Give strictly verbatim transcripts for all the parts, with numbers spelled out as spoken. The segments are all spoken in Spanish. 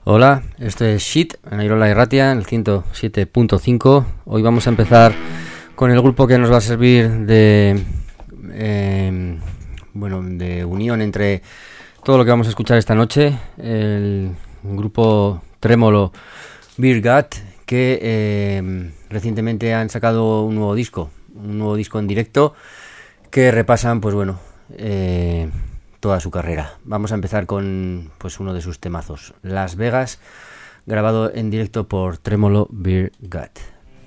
Hola, esto es Shit en Airola Irratia, en el ciento siete punto cinco. Hoy vamos a empezar con el grupo que nos va a servir de eh, bueno, de unión entre todo lo que vamos a escuchar esta noche. El grupo Tremolo Beer Gut, que eh, recientemente han sacado un nuevo disco, un nuevo disco en directo que repasan, pues bueno, eh, toda su carrera. Vamos a empezar con pues uno de sus temazos, Las Vegas, grabado en directo por Tremolo Beer Gut.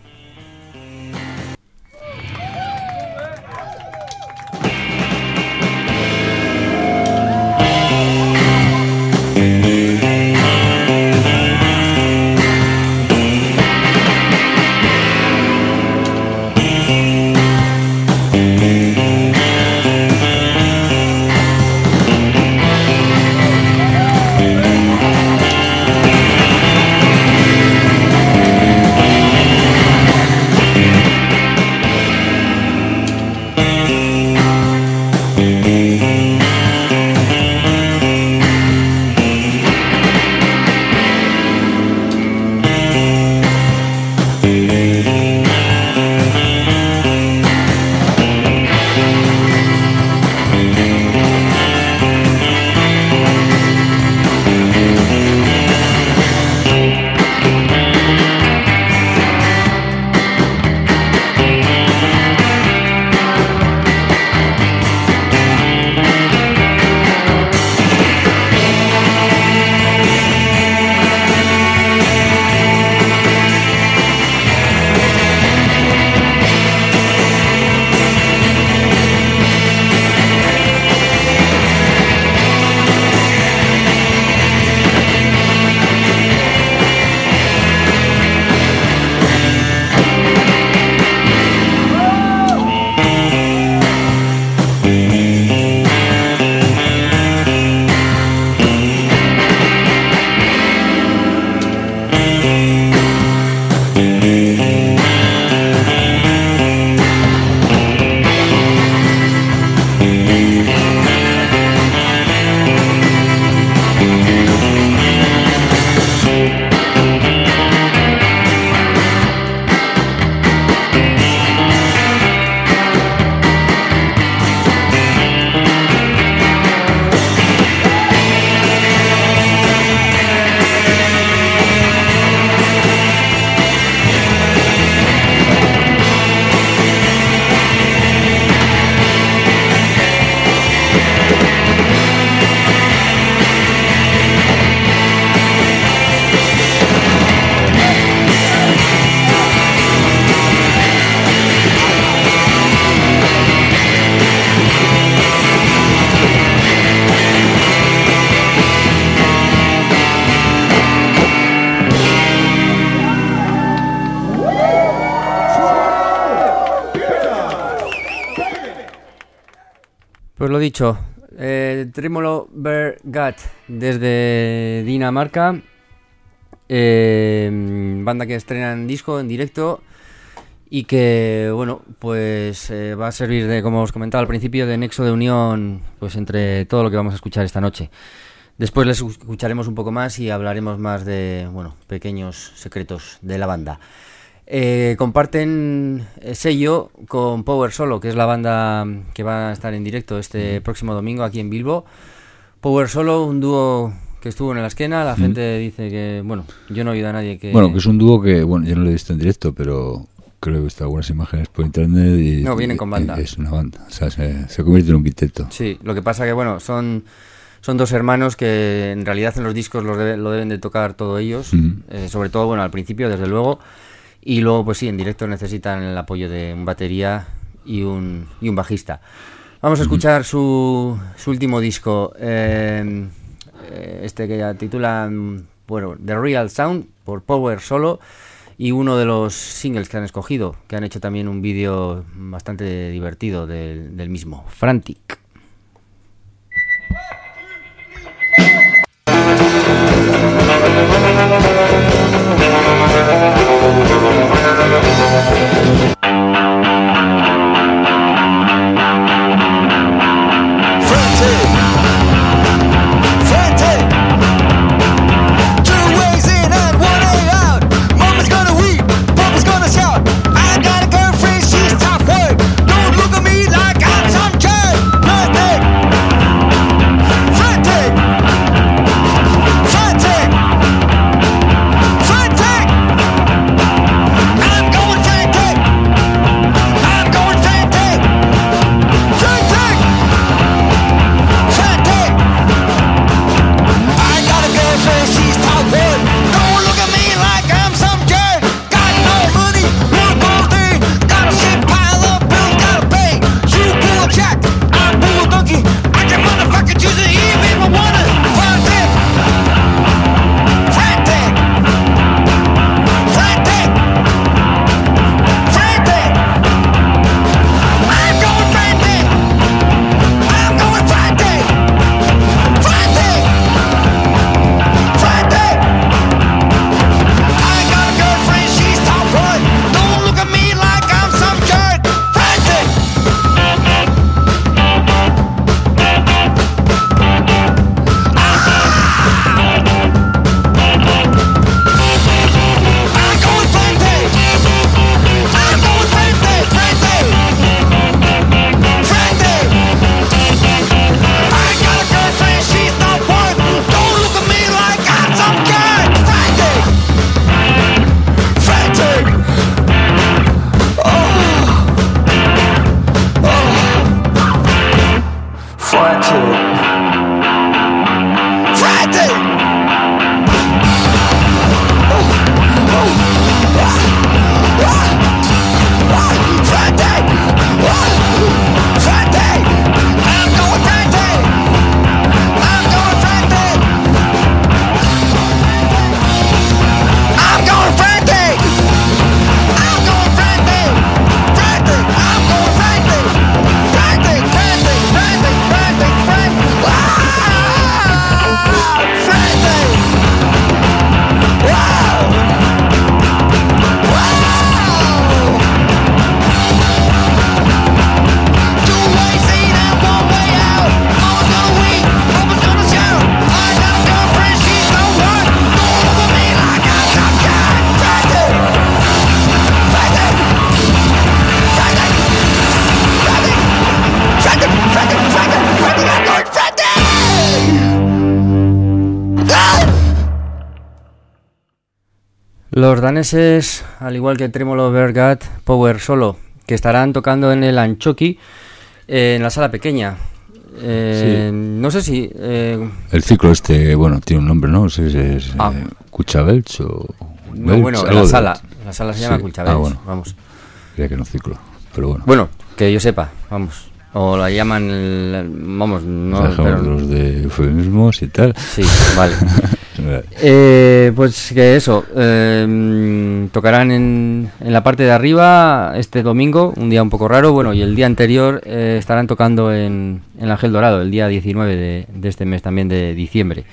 Pues lo dicho, eh, Tremolo Beer Gut desde Dinamarca, eh, banda que estrenan disco en directo y que, bueno, pues eh, va a servir de, como os comentaba al principio, de nexo de unión pues entre todo lo que vamos a escuchar esta noche. Después les escucharemos un poco más y hablaremos más de, bueno, pequeños secretos de la banda. Eh, comparten sello con Power Solo, que es la banda que va a estar en directo este próximo domingo aquí en Bilbo. Power Solo, un dúo que estuvo en la esquena. La mm. gente dice que, bueno, yo no he oído a nadie que... Bueno, que es un dúo que, bueno, yo no lo he visto en directo, pero creo que he visto algunas imágenes por internet y... No, vienen con banda. Es una banda, o sea, se, se convierte en un quinteto. Sí, lo que pasa que, bueno, son... Son dos hermanos que en realidad en los discos los debe, lo deben de tocar todos ellos, mm. eh, sobre todo, bueno, al principio, desde luego. Y luego, pues sí, en directo necesitan el apoyo de un batería y un, y un bajista. Vamos a escuchar su, su último disco, eh, este que ya titula, bueno, The Real Sound, por Power Solo, y uno de los singles que han escogido, que han hecho también un vídeo bastante divertido del, del mismo, Frantic. Frantic, frantic, do Los daneses, al igual que Tremolo Bear Gut, Power Solo, que estarán tocando en el Anchoqui, eh, en la sala pequeña. Eh, sí. No sé si... Eh... El ciclo este, bueno, tiene un nombre, ¿no? No sé si es ah. eh, Cuchabelch o... No, Belch, bueno, la sala. La sala se llama sí. Cuchabelch, ah, bueno. Vamos. Creía que no ciclo, pero bueno. Bueno, que yo sepa, vamos. O la llaman, el, vamos, no... Pero... los de eufemismos y tal. Sí, vale. eh, pues que eso, eh, tocarán en, en la parte de arriba este domingo, un día un poco raro, bueno, y el día anterior eh, estarán tocando en, en el Ángel Dorado, el día diecinueve de, de este mes también de diciembre.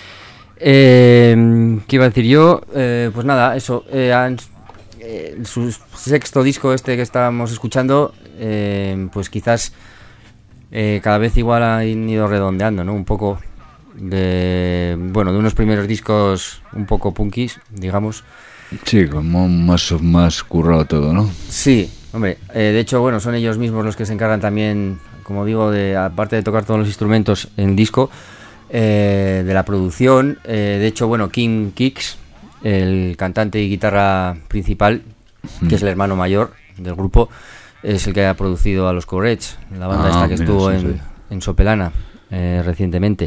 Eh, ¿Qué iba a decir yo? Eh, pues nada, eso, eh, han, eh, su sexto disco este que estábamos escuchando, eh, pues quizás eh, cada vez igual han ido redondeando, ¿no? Un poco... de bueno de unos primeros discos un poco punkis, digamos. Sí, como más más currado todo, ¿no? Sí, hombre, eh, de hecho, bueno, son ellos mismos los que se encargan también, como digo, de aparte de tocar todos los instrumentos en disco, eh, de la producción. Eh, de hecho, bueno, Kim Kicks, el cantante y guitarra principal, mm. que es el hermano mayor del grupo, es el que ha producido a los Courage, la banda ah, esta que mira, estuvo sí, en, sí. en Sopelana eh, recientemente.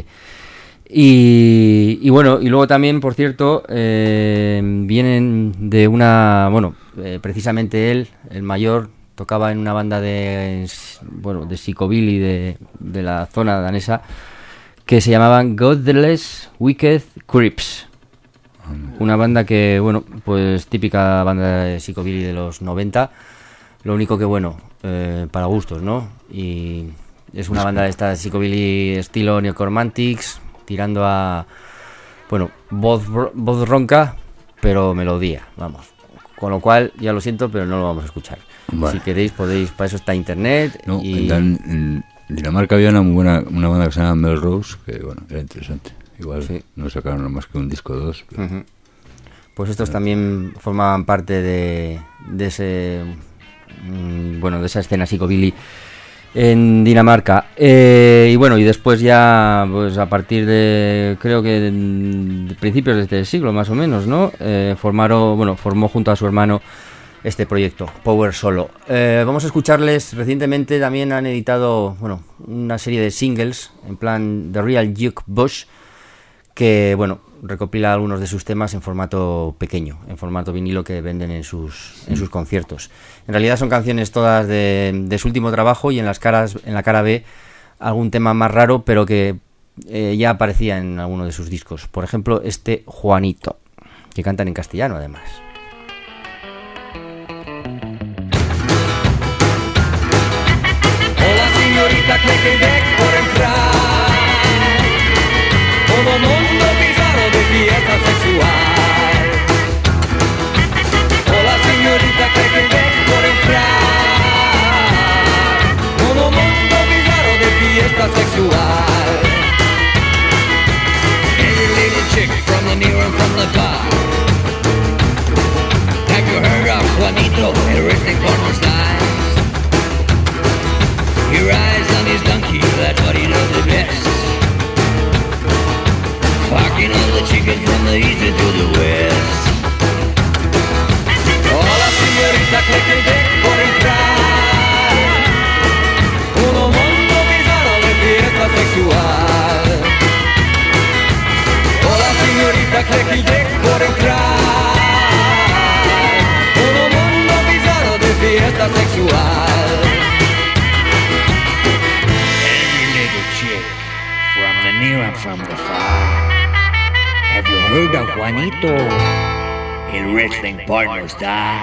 Y, y bueno, y luego también, por cierto, eh, vienen de una, bueno, eh, precisamente él, el mayor, tocaba en una banda de, bueno, de psychobilly de, de la zona danesa, que se llamaban Godless Wicked Creeps. Una banda que, bueno, pues típica banda de psychobilly de los noventa, lo único que, bueno, eh, para gustos, ¿no? Y es una banda de esta psychobilly estilo Neocormantics, tirando a, bueno, voz, voz ronca, pero melodía, vamos. Con lo cual, ya lo siento, pero no lo vamos a escuchar. Vale. Si queréis, podéis, para eso está internet. No, y... en, en Dinamarca había una muy buena una banda que se llama Melrose, que bueno, era interesante. Igual sí. No sacaron más que un disco o dos. Pero... Uh-huh. Pues estos también formaban parte de, de ese, mmm, bueno, de esa escena psicobilly en Dinamarca. Eh, y bueno, y después ya, pues a partir de, creo que de, de principios de este siglo más o menos, ¿no? Eh, formaron, bueno, formó junto a su hermano este proyecto, Power Solo. Eh, vamos a escucharles, recientemente también han editado, bueno, una serie de singles, en plan The Real Jukebox, que, bueno, recopila algunos de sus temas en formato pequeño, en formato vinilo que venden en sus en sus conciertos. En realidad son canciones todas de, de su último trabajo y en las caras en la cara B algún tema más raro, pero que eh, ya aparecía en alguno de sus discos. Por ejemplo, este Juanito, que cantan en castellano además. Hola señorita, ¿cree que dejo por entrar? Todo mundo bizarro de fiesta sexual. Hola señorita, ¿cree que dejo por entrar? Todo mundo bizarro de fiesta sexual. Every little chick from the near and from the far. Have you heard of Juanito, el rhythmic porno style? He rides on his donkey señorita cree que llega por entrar. Todo mundo bizarro de fiesta sexual. Every little chick, from the near and from the far. Have you heard of Juanito? El wrestling partner star.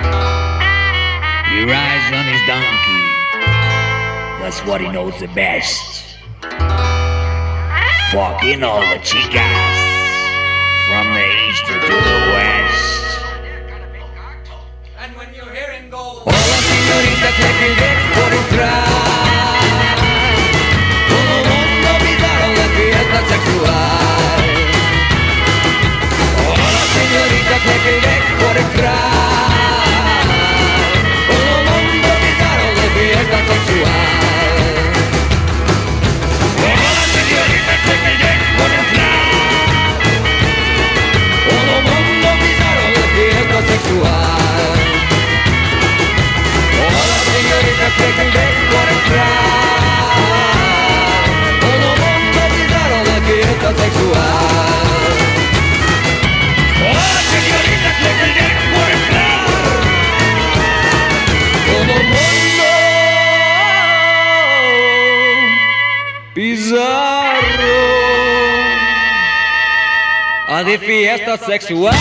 He rides on his donkey. That's what he knows the best. Fucking all the chicas. From the east to the west. And when you hear him go, hola señorita, cree que llega por entrar. Todo mundo bizarro de fiesta sexual. Hola señorita, cree que llega por entrar. Todo mundo bizarro de fiesta sexual. Hola señorita, cree que llega por entrar. Todo mundo bizarro de fiesta sexual. Hola señorita, cree que llega por entrar. Todo mundo bizarro de fiesta sexual. Hola señorita, cree que llega por entrar. Todo mundo bizarro a de fiesta sexual.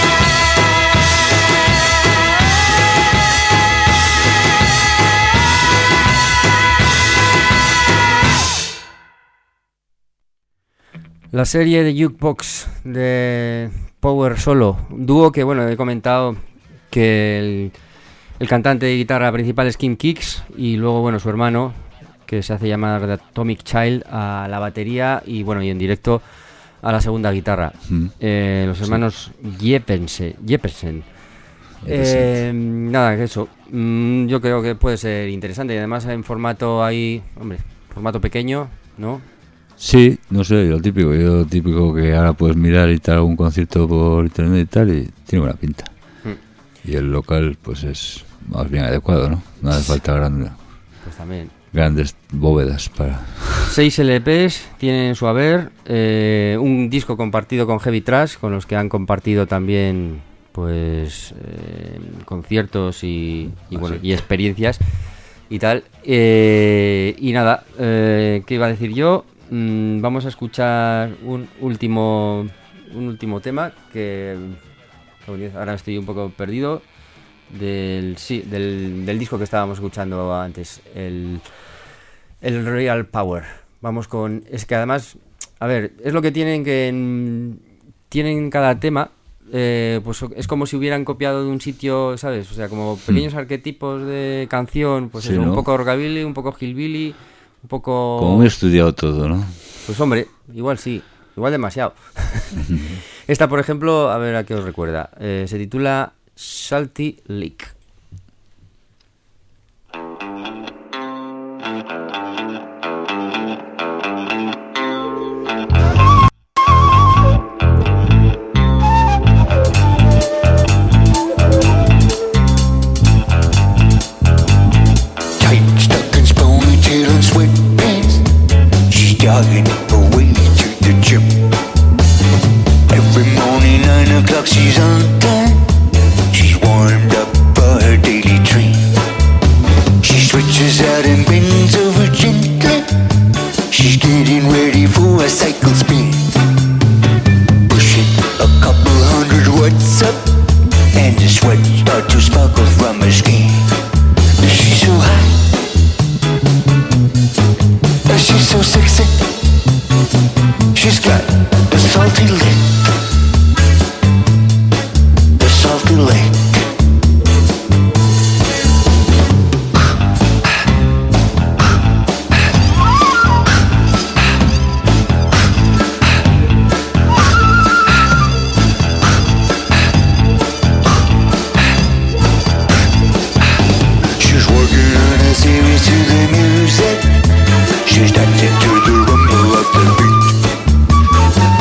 La serie de Jukebox de Power Solo, dúo que, bueno, he comentado que el, el cantante de guitarra principal es Kim Kicks y luego, bueno, su hermano, que se hace llamar The Atomic Child, a la batería y, bueno, y en directo a la segunda guitarra. Mm. Eh, los hermanos sí. Jeppesen. Jeppesen. Eh, nada, que eso. Mm, yo creo que puede ser interesante y además en formato ahí, hombre, formato pequeño, ¿no? Sí, no sé, lo típico, yo lo típico que ahora puedes mirar y tal, algún concierto por internet y tal, y tiene buena pinta. Mm. Y el local, pues es más bien adecuado, ¿no? No hace falta grande, pues también. grandes bóvedas para... Seis L Pes tienen su haber, eh, un disco compartido con Heavy Trash, con los que han compartido también, pues, eh, conciertos y, y bueno, y experiencias y tal. Eh, y nada, eh, ¿qué iba a decir yo? Mm, vamos a escuchar un último un último tema que ahora estoy un poco perdido del sí del, del disco que estábamos escuchando antes, el el Real Power. Vamos con, es que además, a ver, es lo que tienen que en, tienen cada tema, eh, pues es como si hubieran copiado de un sitio, ¿sabes? O sea, como pequeños hmm. arquetipos de canción, pues sí, eso, ¿no? Un poco rockabilly, un poco hillbilly, un poco... Como muy estudiado todo, ¿no? Pues hombre, igual sí, igual demasiado. Esta, por ejemplo, a ver a qué os recuerda. Eh, se titula Salty Lake. Jogging her way to the gym. Every morning, nine o'clock, she's on time. She's warmed up for her daily train. She stretches out and bends over gently. She's getting ready for a cycle spin. Pushing a couple hundred watts up, and the sweat starts to sparkle from her skin. She's so high. She's so sexy. She's got the salty lick. The salty lick. She's working on a series to the music. She's dancing to the rumble of the beat.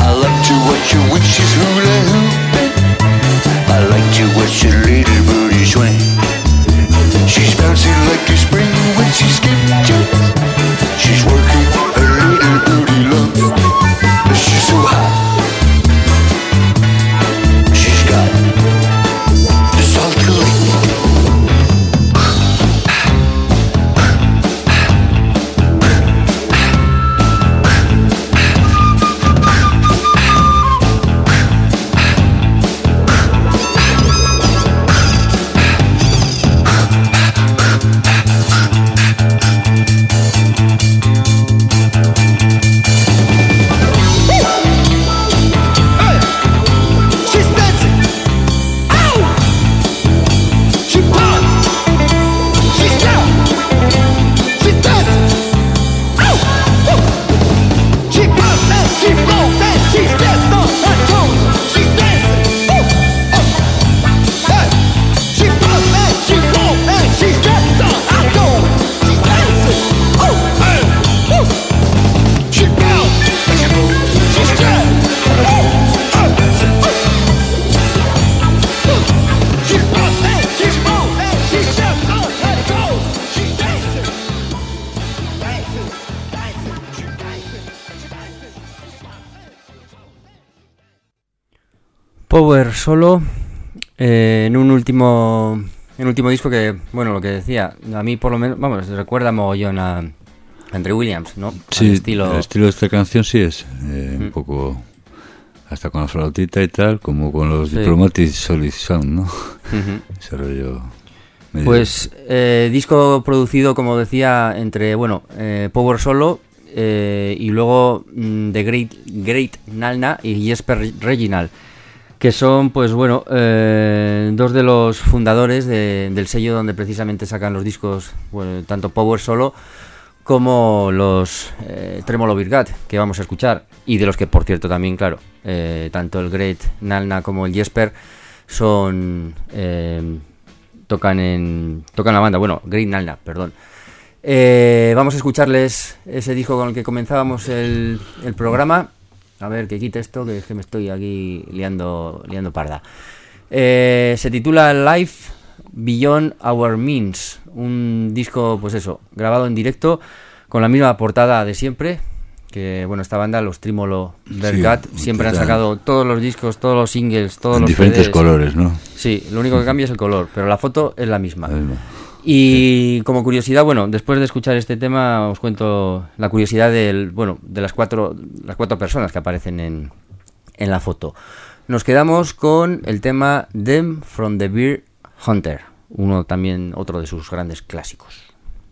Power Solo, eh, en un último en un último disco que, bueno, lo que decía, a mí por lo menos, vamos, recuerda mogollón a Andre Williams, ¿no? Sí, Al estilo... el estilo de esta canción sí es eh, Mm. un poco, hasta con la flautita y tal, como con los Sí. Diplomatic Solid Sound, ¿no? Ujú. Ese rollo medio- Pues eh, disco producido, como decía, entre, bueno, eh, Power Solo eh, y luego mm, The Great, Great Nalna y Jesper Reginald, que son, pues bueno, eh, dos de los fundadores de- del sello donde precisamente sacan los discos, bueno, tanto Power Solo como los eh, Tremolo Virgat, que vamos a escuchar, y de los que, por cierto, también, claro, eh, tanto el Great Nalna como el Jesper son... eh, tocan en tocan la banda, bueno, Great Nalna, perdón. Eh, vamos a escucharles ese disco con el que comenzábamos el, el programa. A ver, que quite esto, que es que me estoy aquí liando, liando parda. Eh, se titula Life Beyond Our Means, un disco, pues eso, grabado en directo, con la misma portada de siempre, que, bueno, esta banda, los Trímolo Vergat, Sí, siempre han total. sacado todos los discos, todos los singles, todos en los diferentes C Ds. colores, ¿no? Sí, lo único que cambia es el color, pero la foto es la misma. La misma. Y como curiosidad, bueno, después de escuchar este tema os cuento la curiosidad del, bueno, de las cuatro, las cuatro personas que aparecen en, en la foto. Nos quedamos con el tema Them from the Beer Hunter, uno también, otro de sus grandes clásicos.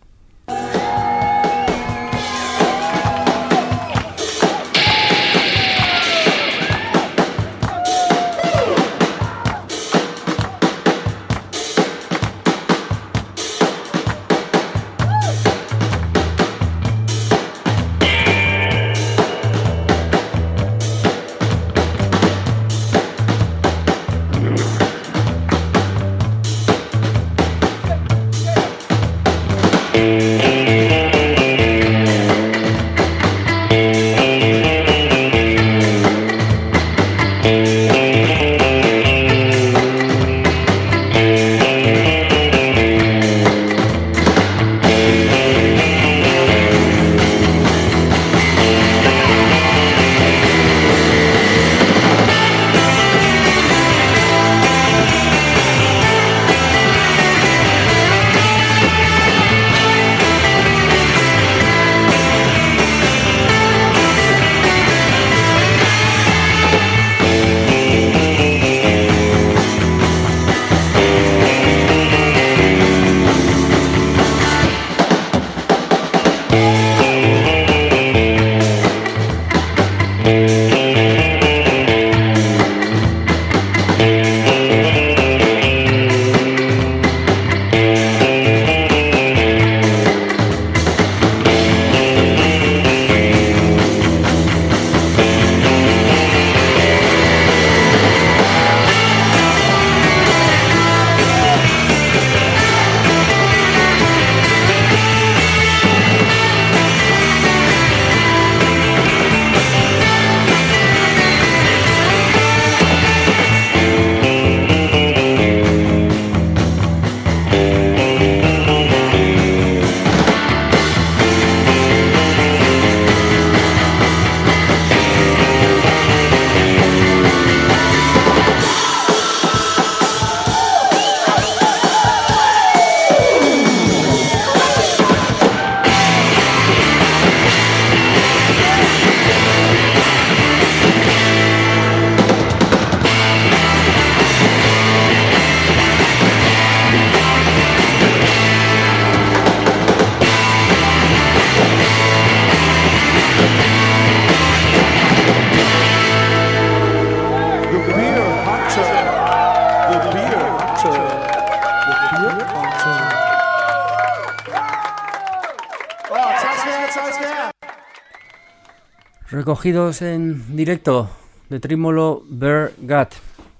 Recogidos en directo de Trímolo Vergat,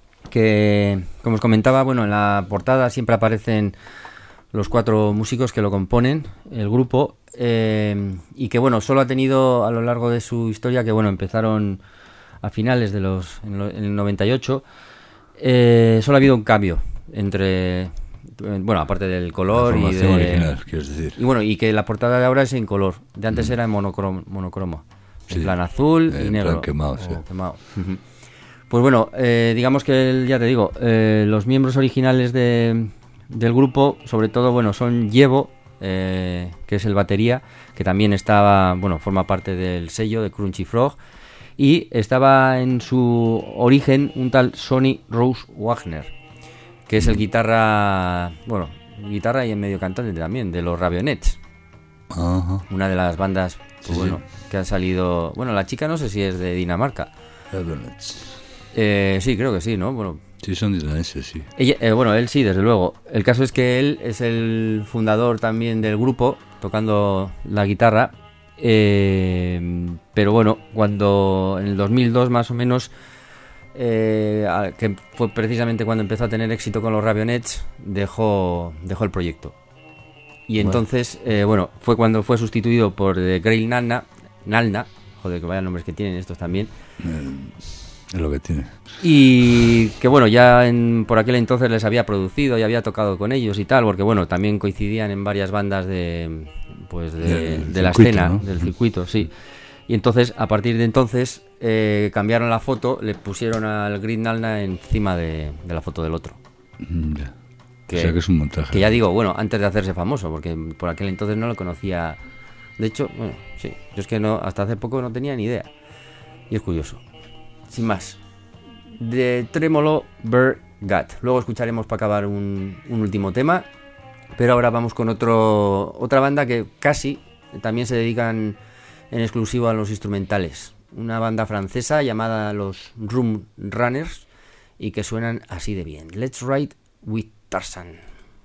que, como os comentaba, bueno, en la portada siempre aparecen los cuatro músicos que lo componen, el grupo, eh, y que, bueno, solo ha tenido a lo largo de su historia, que, bueno, empezaron a finales de los en, lo, en el noventa y ocho, eh, solo ha habido un cambio entre, bueno, aparte del color la y formación de, original, quieres decir. y bueno, y que la portada de ahora es en color, de antes mm. era en monocromo, monocromo. En Sí, plan azul en y negro. plan quemado, sí. quemado. Pues bueno, eh, digamos que, el, ya te digo, eh, los miembros originales de, del grupo, sobre todo, bueno, son Yevo, eh, que es el batería, que también estaba, bueno, forma parte del sello de Crunchy Frog, y estaba en su origen un tal Sonny Rose Wagner, que es el guitarra, bueno, guitarra y en medio cantante también, de los Raveonettes. Ajá. Una de las bandas, pues, Sí, bueno, sí. que ha salido, bueno, la chica no sé si es de Dinamarca. Raveonettes. Eh, sí, creo que sí, ¿no? Bueno, Sí, son daneses, sí. ella, eh, bueno, él sí, desde luego. El caso es que él es el fundador también del grupo, tocando la guitarra. Eh, pero bueno, cuando en el dos mil dos más o menos, eh, a- que fue precisamente cuando empezó a tener éxito con los Raveonettes, dejó, dejó el proyecto. Y Bueno. entonces, eh, bueno, fue cuando fue sustituido por eh, Grail Nalna, Nalna, joder, que vaya nombres que tienen estos también. Es lo que tiene. Y que bueno, ya en, por aquel entonces les había producido y había tocado con ellos y tal, porque bueno, también coincidían en varias bandas de pues de, Del de la circuito, escena, ¿no? del circuito, sí. Y entonces, a partir de entonces, eh, cambiaron la foto, le pusieron al Green Nalna encima de, de la foto del otro. Mm, ya. Que, O sea que es un montaje. que ya digo, bueno, antes de hacerse famoso, porque por aquel entonces no lo conocía. De hecho, bueno, sí, yo es que no, hasta hace poco no tenía ni idea. Y es curioso. Sin más, de Tremolo Bear Gut. Luego escucharemos para acabar un, un último tema, pero ahora vamos con otro otra banda que casi también se dedican en exclusivo a los instrumentales. Una banda francesa llamada los Room Runners y que suenan así de bien. Let's Ride with Tarzan.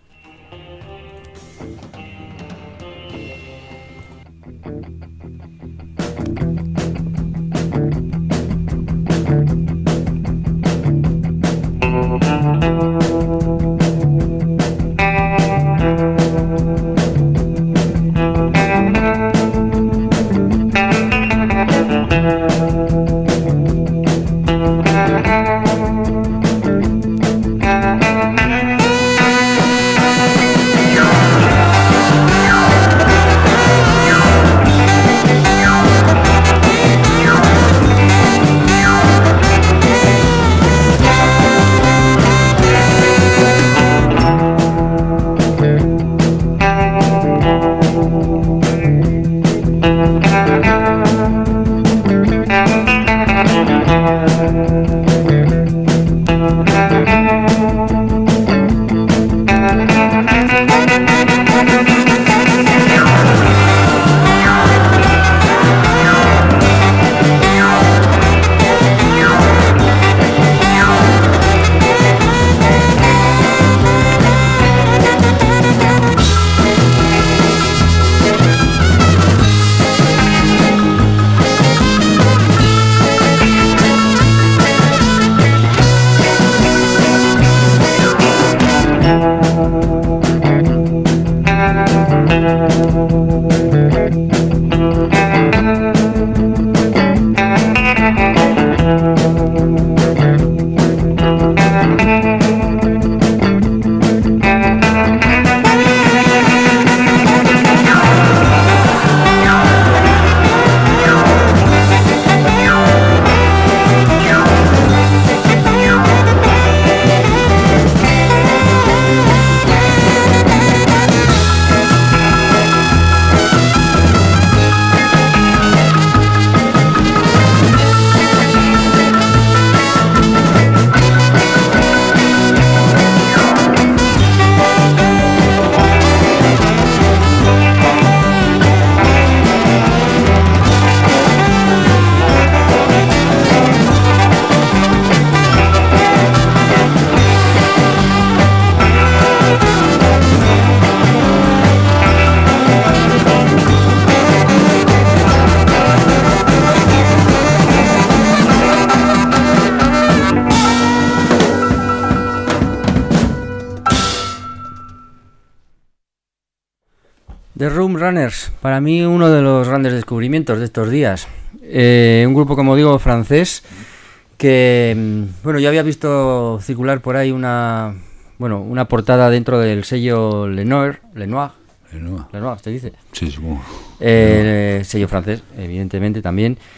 The Room Runners, para mí uno de los grandes descubrimientos de estos días. Eh, un grupo, como digo, francés, que, bueno, yo había visto circular por ahí una, bueno, una portada dentro del sello Lenoir, Lenoir, Lenoir. Lenoir, ¿te dice? Sí, supongo. Eh, sello francés, evidentemente también.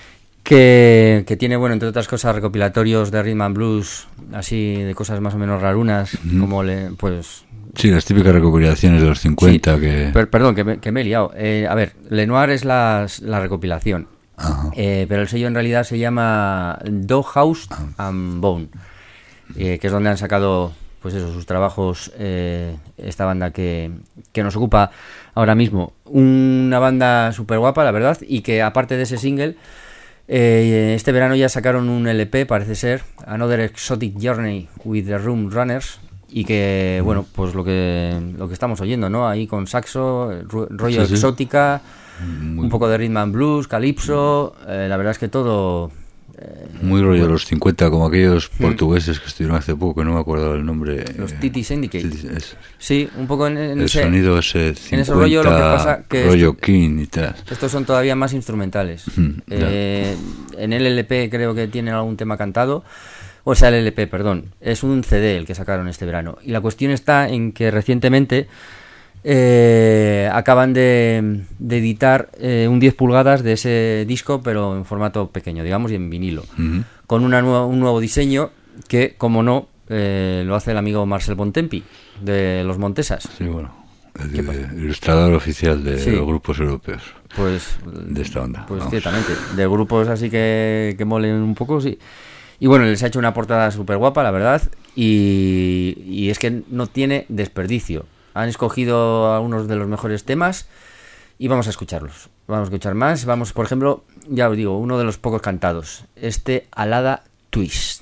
que, que tiene, bueno, entre otras cosas, recopilatorios de rhythm and blues, así de cosas más o menos rarunas, uh-huh. como le, pues... Sí, las típicas recopilaciones de los cincuenta sí, que... Per, perdón, que me, que me he liado. Eh, a ver, Lenoir es la, la recopilación, eh, pero el sello en realidad se llama Doghouse and Bone, eh, que es donde han sacado, pues eso, sus trabajos, eh, esta banda que, que nos ocupa ahora mismo. Una banda súper guapa, la verdad, y que aparte de ese single... Eh, este verano ya sacaron un L P, parece ser, Another Exotic Journey with the Room Runners, y que, bueno, pues lo que lo que estamos oyendo, ¿no? Ahí con saxo, ro- rollo sí, sí. exótica, Muy... un poco de rhythm and blues, calipso, eh, la verdad es que todo... Eh, Muy rollo bueno. Los cincuenta, como aquellos portugueses que estuvieron hace poco, que no me acuerdo el nombre. Los eh, Titi Syndicate. Titi, sí, un poco en, en el ese... sonido ese cincuenta, en ese rollo, lo que pasa que rollo esto, King y tal. Estos son todavía más instrumentales. Mm, eh, en el L P creo que tienen algún tema cantado. O sea, el L P, perdón. Es un C D el que sacaron este verano. Y la cuestión está en que recientemente... Eh, acaban de, de editar eh, un diez pulgadas de ese disco, pero en formato pequeño, digamos, y en vinilo, uh-huh. con una nueva, un nuevo diseño que, como no, eh, lo hace el amigo Marcel Bontempi, de Los Montesas. Sí, bueno, el, el ilustrador oficial de sí. los grupos europeos. Pues, de esta onda. Pues vamos. Ciertamente, de grupos así que, que molen un poco, sí. Y bueno, les ha hecho una portada súper guapa, la verdad, y, y es que no tiene desperdicio. Han escogido algunos de los mejores temas y vamos a escucharlos. Vamos a escuchar más. Vamos, por ejemplo, ya os digo, uno de los pocos cantados. Este Alada Twist.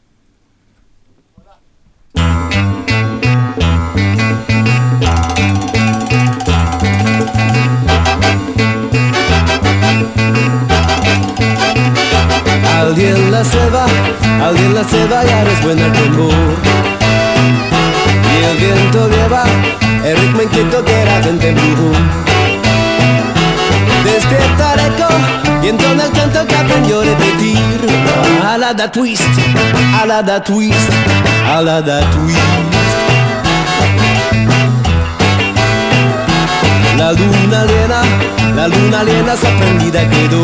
Alguien la ceba, alguien la ceba y ahora es buena el tambor. Y el viento lleva el ritmo inquieto que la gente embrujó. Despierta el eco y entona el canto que aprendió a repetir. Alada twist, alada twist, alada twist. La luna llena, la luna llena sorprendida quedó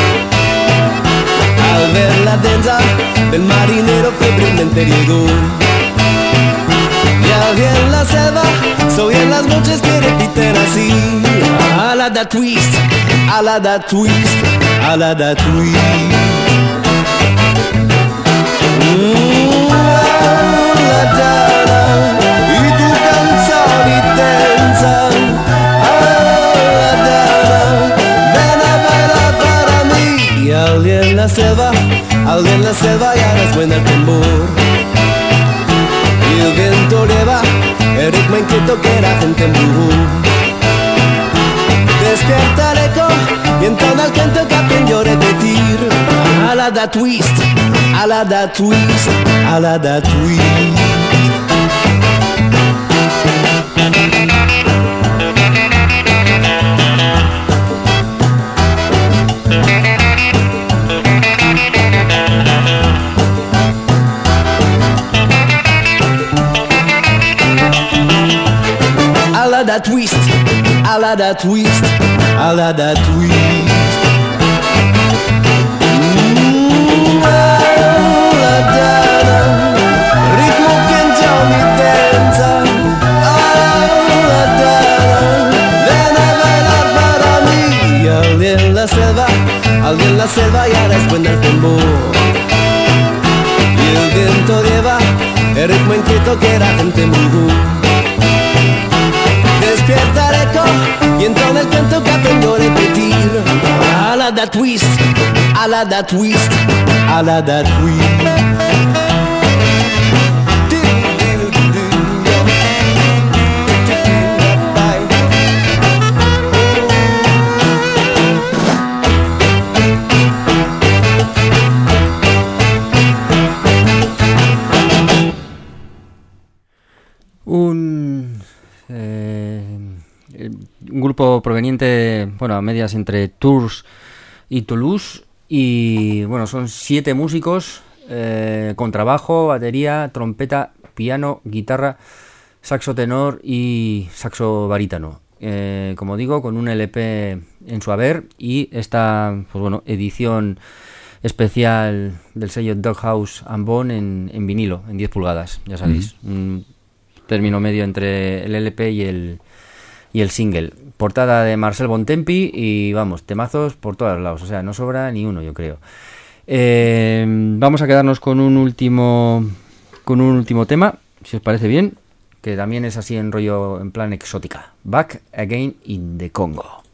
al ver la danza del marinero febrilmente llegó. Y alguien en la selva se oyen las noches que repiten así. Alada twist, alada twist, alada twist. Mm, aladana, y tu canción intensa. Aladana, ven a bailar para mí. Y alguien en la selva, alguien en la selva y ahora suena el tambor. Y el viento lleva el ritmo inquieto que la gente embrujó. Despierta el eco y entona el canto que aprendió a repetir. Alada twist, alada twist, alada twist. Alada twist, alada twist, alada twist. Mm, aladana, ritmo que enjoy mi danza. Aladana, ven a bailar para mí. Y alguien en la selva, alguien en la selva y ahora suena el tambor. Y el viento lleva el ritmo inquieto que la gente embrujó. Despierta el eco y entona el canto que aprendió a repetir. Alada twist, alada twist, alada twist. Un... Eh, un grupo proveniente, bueno, a medias entre Tours y Toulouse, y bueno, son siete músicos, eh, contrabajo, batería, trompeta, piano, guitarra, saxo tenor y saxo barítano, eh, como digo, con un L P en su haber y esta, pues bueno, edición especial del sello Doghouse and Bone en, en vinilo, en diez pulgadas, ya sabéis. Mm. Un término medio entre el L P y el, y el single. Portada de Marcel Bontempi y vamos, temazos por todos lados, o sea, no sobra ni uno, yo creo. Eh, vamos a quedarnos con un último con un último tema, si os parece bien, que también es así en rollo, en plan exótica. Back Again in the Congo.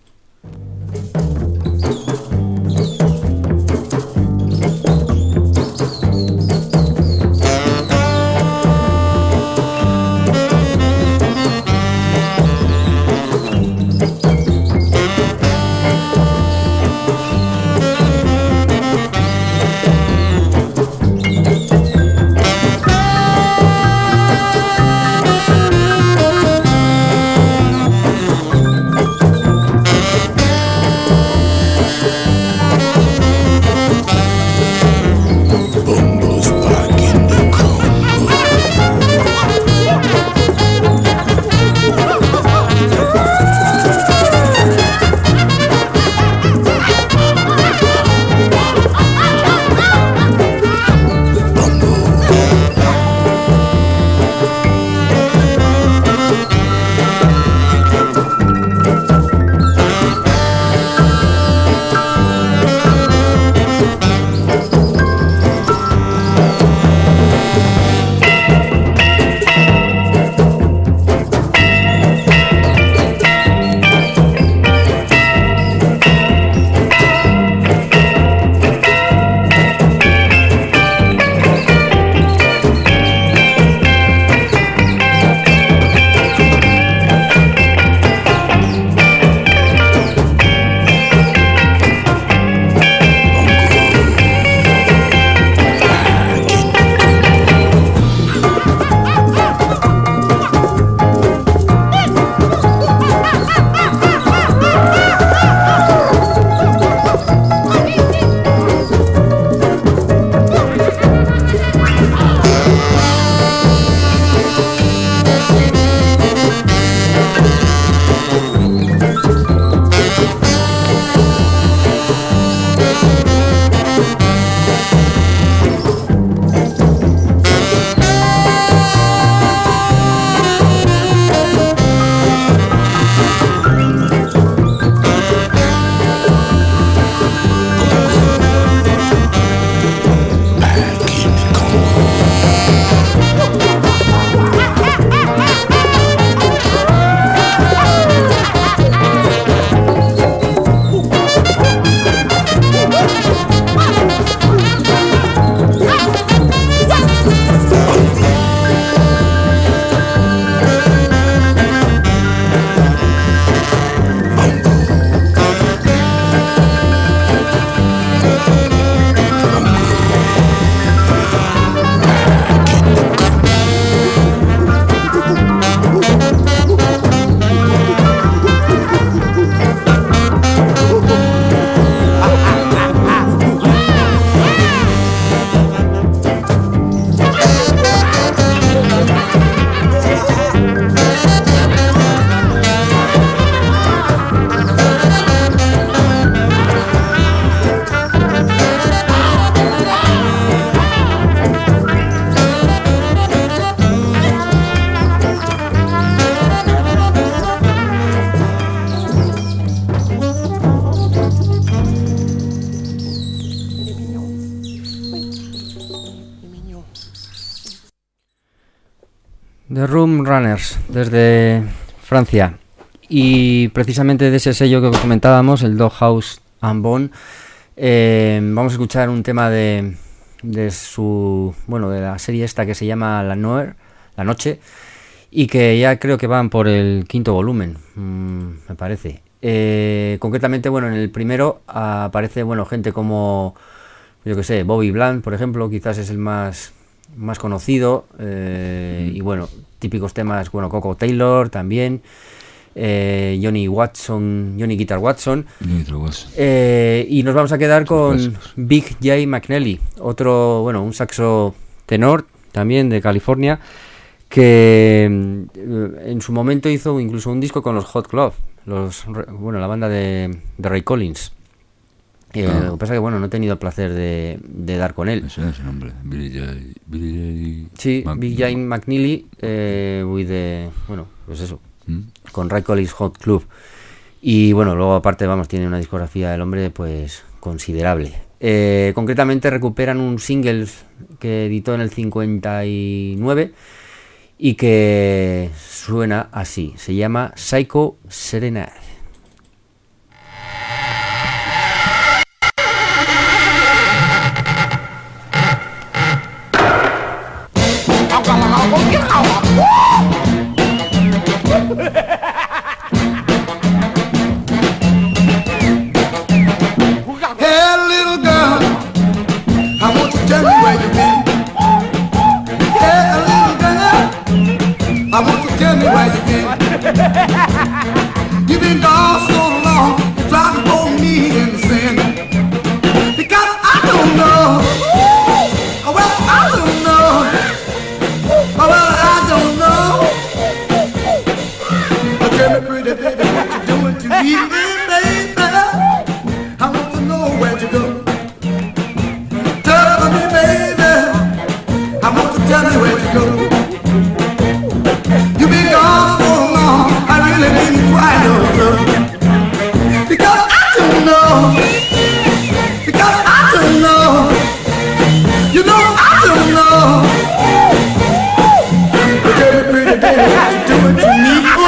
The Room Runners, desde Francia. Y precisamente de ese sello que comentábamos, el Doghouse and Bone, eh, vamos a escuchar un tema de, de su, bueno, de la serie esta que se llama La Noire, La Noche, y que ya creo que van por el quinto volumen, mmm, me parece. Eh, concretamente, bueno, en el primero aparece, bueno, gente como, yo que sé, Bobby Bland, por ejemplo, quizás es el más más conocido, eh, mm. y bueno, típicos temas, bueno, Coco Taylor también, eh, Johnny Watson, Johnny Guitar Watson, eh, y nos vamos a quedar con Big J McNally, otro, bueno, un saxo tenor también de California, que en su momento hizo incluso un disco con los Hot Club, los, bueno, la banda de, de Ray Collins. Eh, Ah. Lo que pasa es que, bueno, no he tenido el placer de, de dar con él. Me suena ese nombre, Billy J. Billy J. Sí, Mac- Big Jane McNeely, eh, with the, bueno, pues eso, ¿Mm? con Ray Collins Hot Club. Y bueno, luego aparte, vamos, tiene una discografía del hombre, pues, considerable. Eh, concretamente recuperan un single que editó en el cincuenta y nueve y que suena así, se llama Psycho Serenade. Hey, little girl, I want you to tell me where you've been. Hey, little girl, I want you to tell me where you've been. You've been gone so long, trying to hold me in sin. Because I don't know, oh, well, I don't know, oh, well, I don't know. But tell me, pretty baby, what you doing to me, baby? I want to know where you go. Tell me, baby. I want to tell me where you go. You've been gone so long, I really didn't quite know. Because I don't know. Because I don't know. You know I don't know. But tell me, pretty baby, what you doing to me? Oh,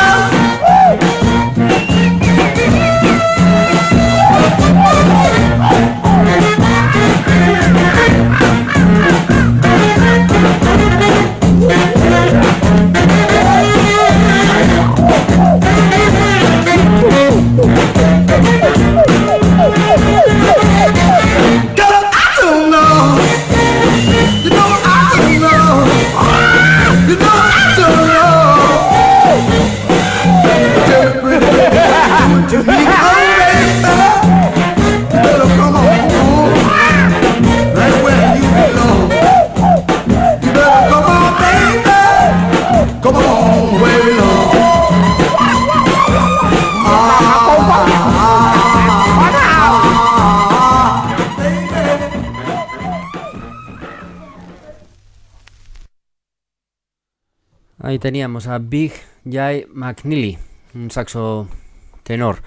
Ahí teníamos a Big Jay McNeely, un saxo tenor,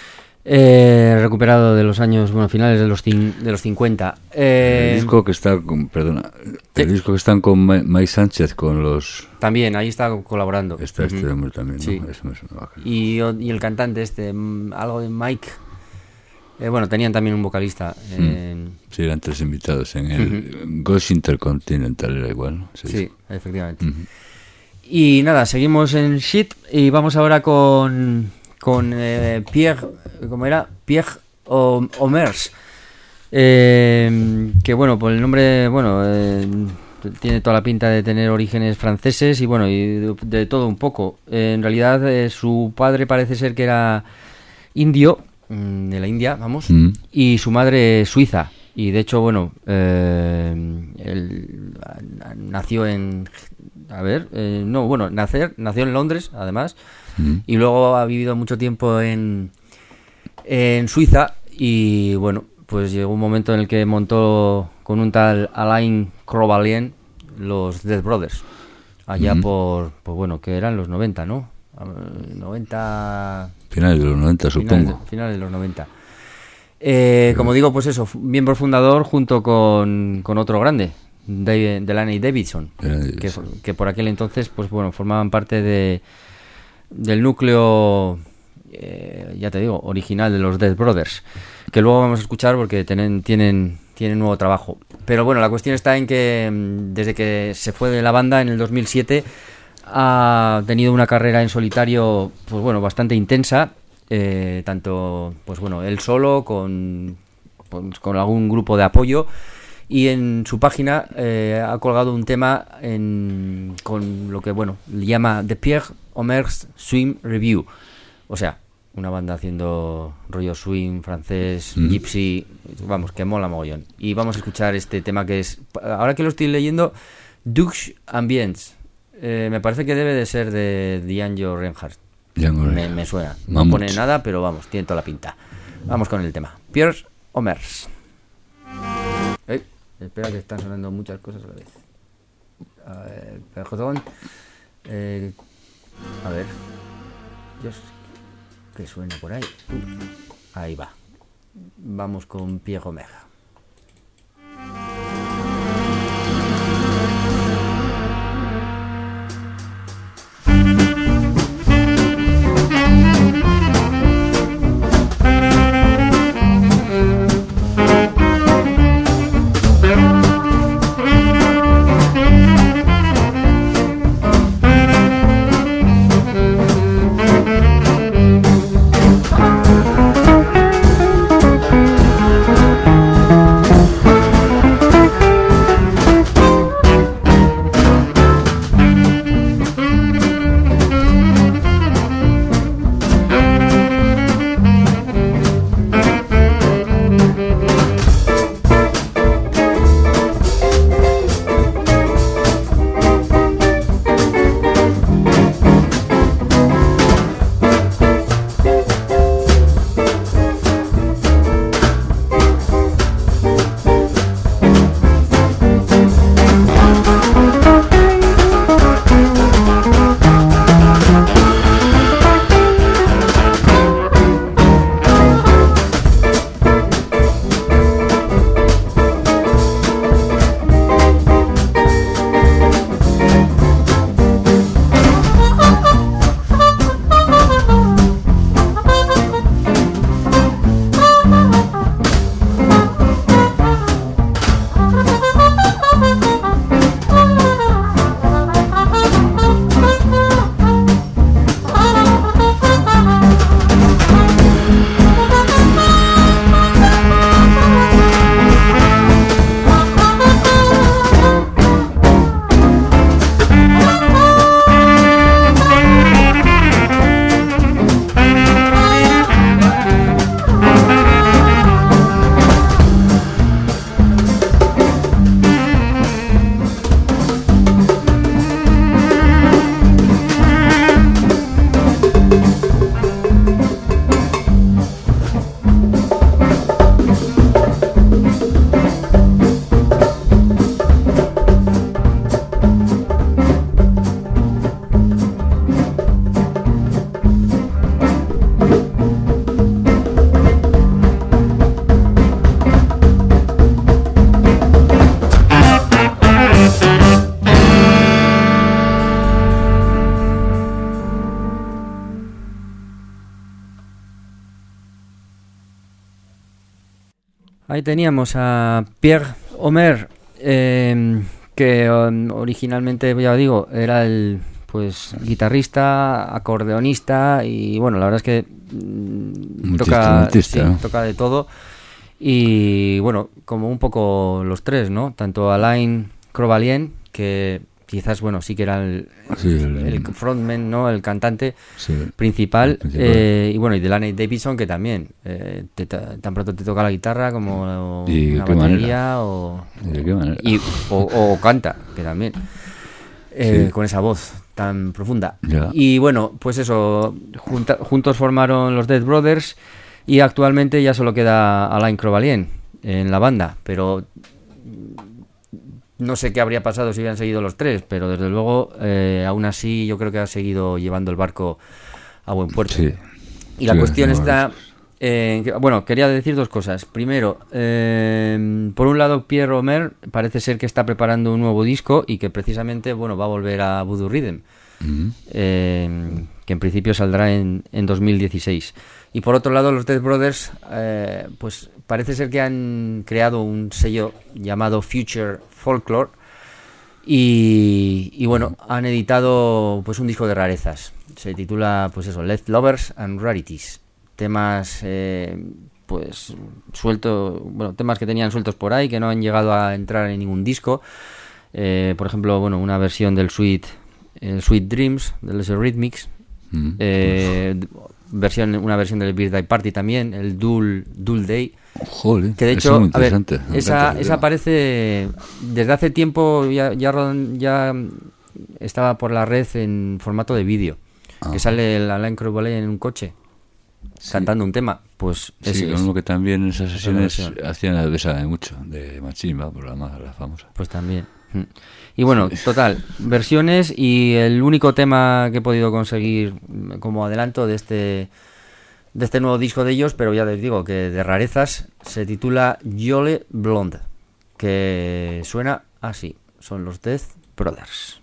eh, recuperado de los años, bueno, finales de los, cin- de los cincuenta. Eh, El disco que está con, perdona, Sí. el disco que están con Ma- Mike Sánchez, con los... También, ahí está colaborando. Está este Ujú. hombre también, ¿no? Sí. Eso me sonaba. Y, y el cantante este, mm, algo de Mike. Eh, bueno, tenían también un vocalista. eh, Sí, eran tres invitados en el Ghost Intercontinental, era igual, ¿no? Ese Sí, disco. efectivamente. Ujú. Y nada, seguimos en Shit y vamos ahora con, con eh, Pierre, ¿cómo era? Pierre O- Omers. Eh, que bueno, por el nombre, bueno, eh, tiene toda la pinta de tener orígenes franceses y bueno, y de, de todo un poco. Eh, en realidad, eh, su padre parece ser que era indio, mm, de la India, vamos, Mm. y su madre suiza. Y de hecho, bueno, eh, él ah, nació en... A ver, eh, no, bueno, nacer, nació en Londres, además, Mm. y luego ha vivido mucho tiempo en, en Suiza y, bueno, pues llegó un momento en el que montó con un tal Alain Crovalien los Dead Brothers, allá Ujú. por, pues bueno, que eran los noventa, ¿no? Ah, noventa... Finales de los noventa, Finales, supongo. de, finales de los noventa. Eh, como digo, pues eso, fu- miembro fundador junto con, con otro grande, David, Delaney Davidson, Era de- que, sí. que por aquel entonces, pues bueno, formaban parte de del núcleo, eh, ya te digo, original de los Dead Brothers, que luego vamos a escuchar porque tienen, tienen, tienen nuevo trabajo. Pero bueno, la cuestión está en que mm, desde que se fue de la banda en el dos mil siete ha tenido una carrera en solitario, pues bueno, bastante intensa, eh, tanto, pues bueno, él solo con, pues, con algún grupo de apoyo. Y en su página eh, ha colgado un tema en, con lo que, bueno, le llama The Pierre Omers Swing Review. O sea, una banda haciendo rollo swing, francés, Mm. gypsy, vamos, que mola mogollón. Y vamos a escuchar este tema que es, ahora que lo estoy leyendo, Douche Ambience. Eh, me parece que debe de ser de Django Reinhardt. Django Me, Reinhardt. me suena. No Vamos. pone nada, pero vamos, tiene toda la pinta. Vamos con el tema. Pierre Omers. Eh, espera que están sonando muchas cosas a la vez. A ver, perdón. Eh, a ver. Dios, ¿qué suena por ahí? Uh, ahí va. Vamos con Pierre Omer. Ahí teníamos a Pierre Omer, eh, que um, originalmente, ya digo, era el pues guitarrista, acordeonista y bueno, la verdad es que mm, toca, sí, ¿no? toca de todo y bueno, como un poco los tres, ¿no? Tanto Alain Crovalien, que quizás, bueno, sí que era el, sí, el, el frontman, ¿no? El cantante sí, principal. El principal. Eh, y bueno, y Delaney Davidson, que también eh, te, tan pronto te toca la guitarra como ¿Y una qué batería o, ¿Y de qué manera? Y, o, o canta, que también. Eh, sí. Con esa voz tan profunda. Ya. Y bueno, pues eso, junta, juntos formaron los Dead Brothers y actualmente ya solo queda Alain Crovalien en la banda, pero no sé qué habría pasado si hubieran seguido los tres, pero desde luego, eh, aún así, yo creo que ha seguido llevando el barco a buen puerto. Sí. Y la sí, cuestión sí, está... Eh, que, bueno, quería decir dos cosas. Primero, eh, por un lado, Pierre Omer parece ser que está preparando un nuevo disco y que precisamente, bueno, va a volver a Voodoo Rhythm, mm-hmm. eh, que en principio saldrá en, en dos mil dieciséis. Y por otro lado, los Dead Brothers, eh, pues parece ser que han creado un sello llamado Future Folklore y, y bueno, han editado pues un disco de rarezas. Se titula, pues eso, Left Lovers and Rarities. Temas eh, pues sueltos, bueno, temas que tenían sueltos por ahí que no han llegado a entrar en ningún disco. Eh, por ejemplo, bueno, una versión del Sweet el Sweet Dreams de los Eurythmics, mm. eh, versión una versión del Birthday Party también, el Dual Dual Day. Joder, que de hecho, a ver, esa esa esa aparece desde hace tiempo, ya ya, ya estaba por la red en formato de vídeo, ah. que sale el Alain Crovalien en un coche. Sí. Cantando un tema, pues Sí, ese con es. uno que también en esas sesiones versión. hacían la Besa de mucho, de Machimba, por la más la famosa. Pues también. Mm. Y bueno, total, versiones, y el único tema que he podido conseguir mm, como adelanto de este de este nuevo disco de ellos, pero ya les digo que de rarezas, se titula Jolly Blonde, que suena así. Son los Death Brothers.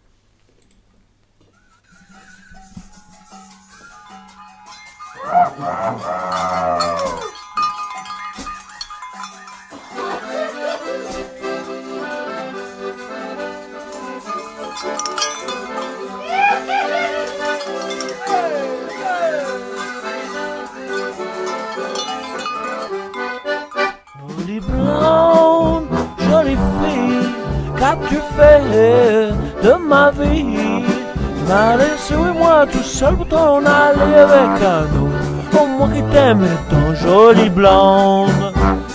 Jolie blonde, jolie fille, qu'as-tu fait de ma vie? M'as laissé oui, moi tout seul pour t'en aller avec un autre. Oh moi qui t'aime tant jolie blonde.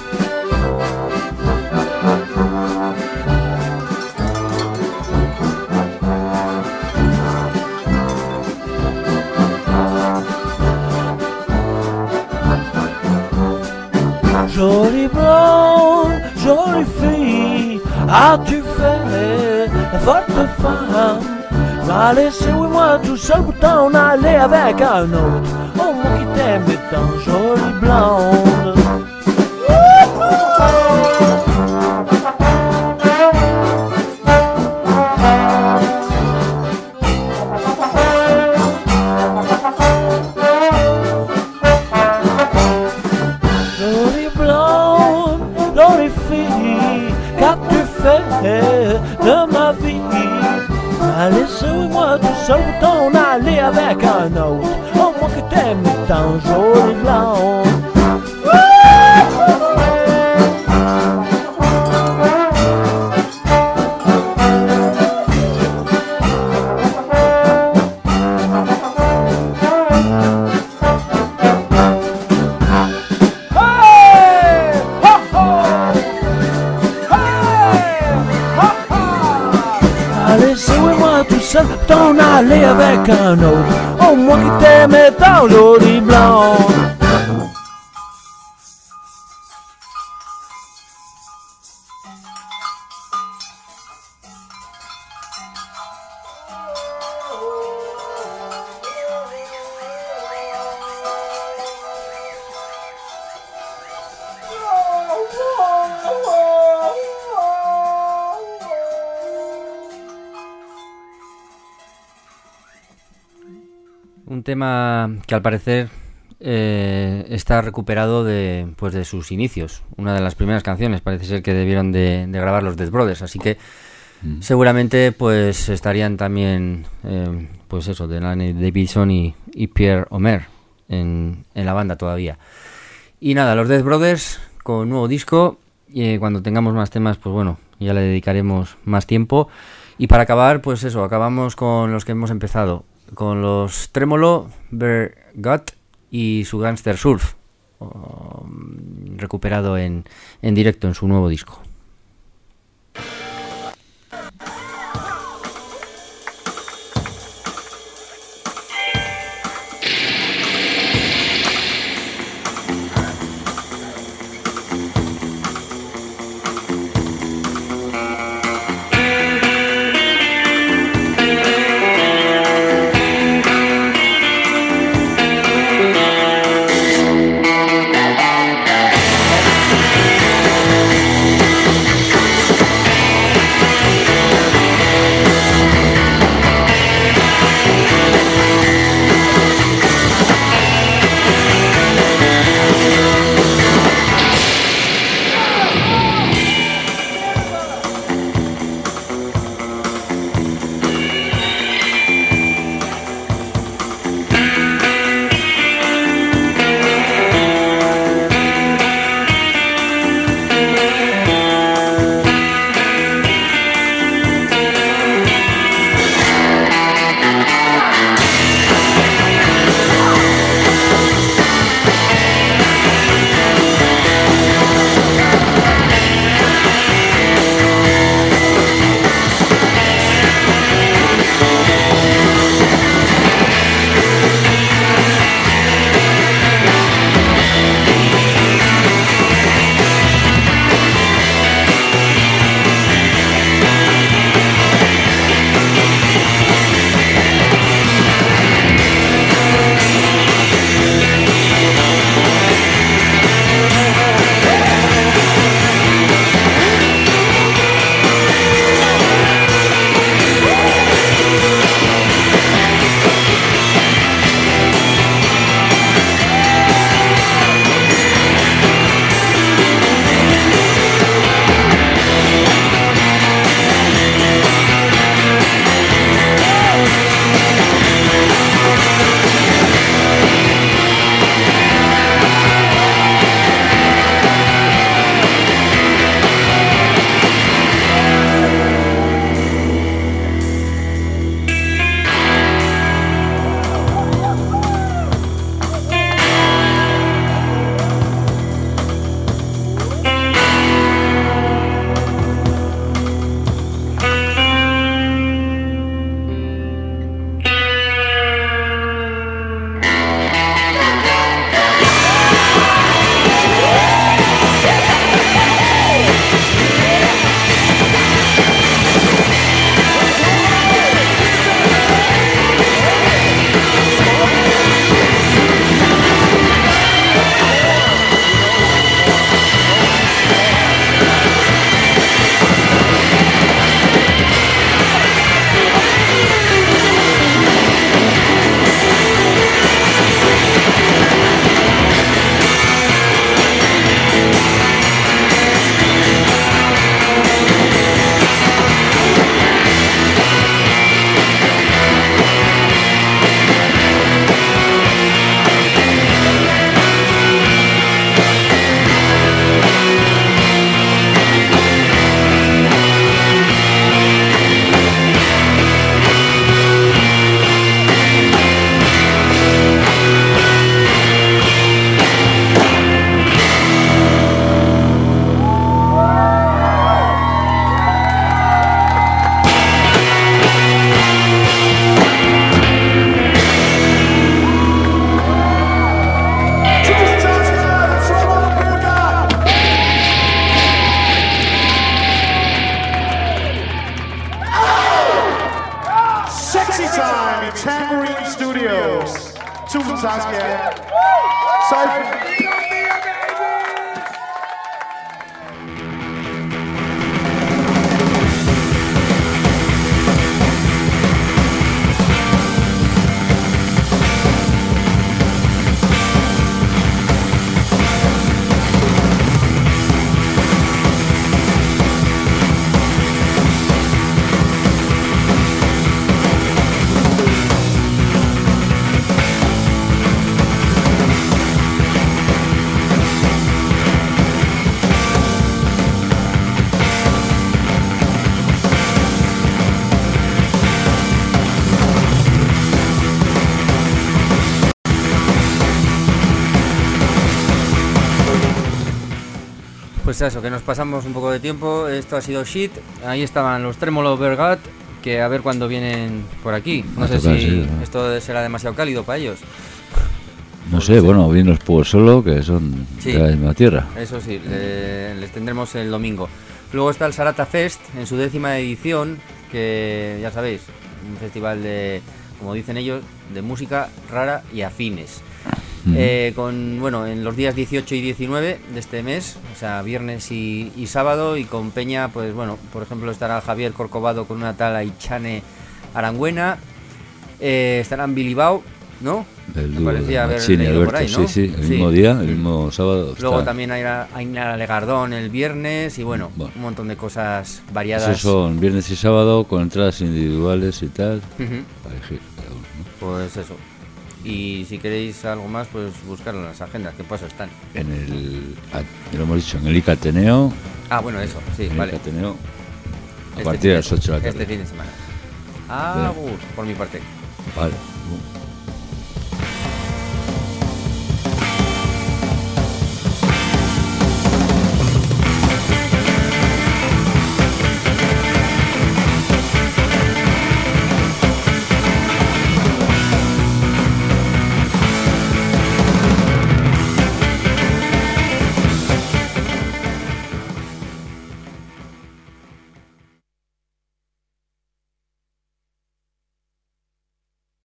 Jolie blonde, jolie fille, as-tu fait la forte femme? M'as laissé oui moi tout seul pour t'en aller avec un autre. Oh moi qui t'aime tant jolie blonde. Jolie blonde, jolie fille, qu'as-tu fait de ma vie? M'as laissé oui, moi tout seul pour t'en aller avec un autre. Oh moi que t'aime tant jolie blonde. T'en aller avec un autre. Oh moi qui t'aime tant jolie blonde. Un tema que al parecer eh, está recuperado de, pues de sus inicios. Una de las primeras canciones parece ser que debieron de, de grabar los Death Brothers, así que mm. seguramente pues estarían también eh, pues eso, Delaney Davidson y, y Pierre Omer en, en la banda todavía. Y nada, los Death Brothers con nuevo disco, y eh, cuando tengamos más temas pues bueno, ya le dedicaremos más tiempo. Y para acabar pues eso, acabamos con los que hemos empezado, con los Tremolo, Bear Gut y su Gangster Surf, um, recuperado en, en directo en su nuevo disco. Thank Tambourine Studios. Tusind tak, skal jeg. Cypher. Pues eso, que nos pasamos un poco de tiempo. Esto ha sido Shit. Ahí estaban los Trémolo Vergat, que a ver cuándo vienen por aquí. No sé si sí, ¿no? esto será demasiado cálido para ellos. No sé, bueno, bien los Pueblos Solo, que son Sí. de la misma tierra. Eso sí, le- les tendremos el domingo. Luego está el Sarata Fest en su décima edición, que ya sabéis, un festival de, como dicen ellos, de música rara y afines. Mm. Eh, con, bueno, en los días dieciocho y diecinueve de este mes, o sea, viernes y, y sábado, y con Peña, pues bueno, por ejemplo estará Javier Corcovado con una tal Aichane Arangüena, eh, estarán Bilibao, ¿no? El Me dúo de parecía haber Machín y leído por Alberto, ahí, ¿no? sí, sí, el Sí. mismo día, el mismo sábado. Luego está. también hay Ainara Legardón el viernes y bueno, Bueno. un montón de cosas variadas. Esos son viernes y sábado con entradas individuales y tal. Ujú. Para elegir cada uno, ¿no? Pues eso. Y si queréis algo más, pues buscarlo en las agendas, que paso están. En el, ah, ya lo hemos dicho, en el ICA Ateneo. Ah, bueno, eso, sí, en el vale. ICA Ateneo, a Este partir fin de las ocho de la Este tarde. fin de semana. Ah, por mi parte. Vale.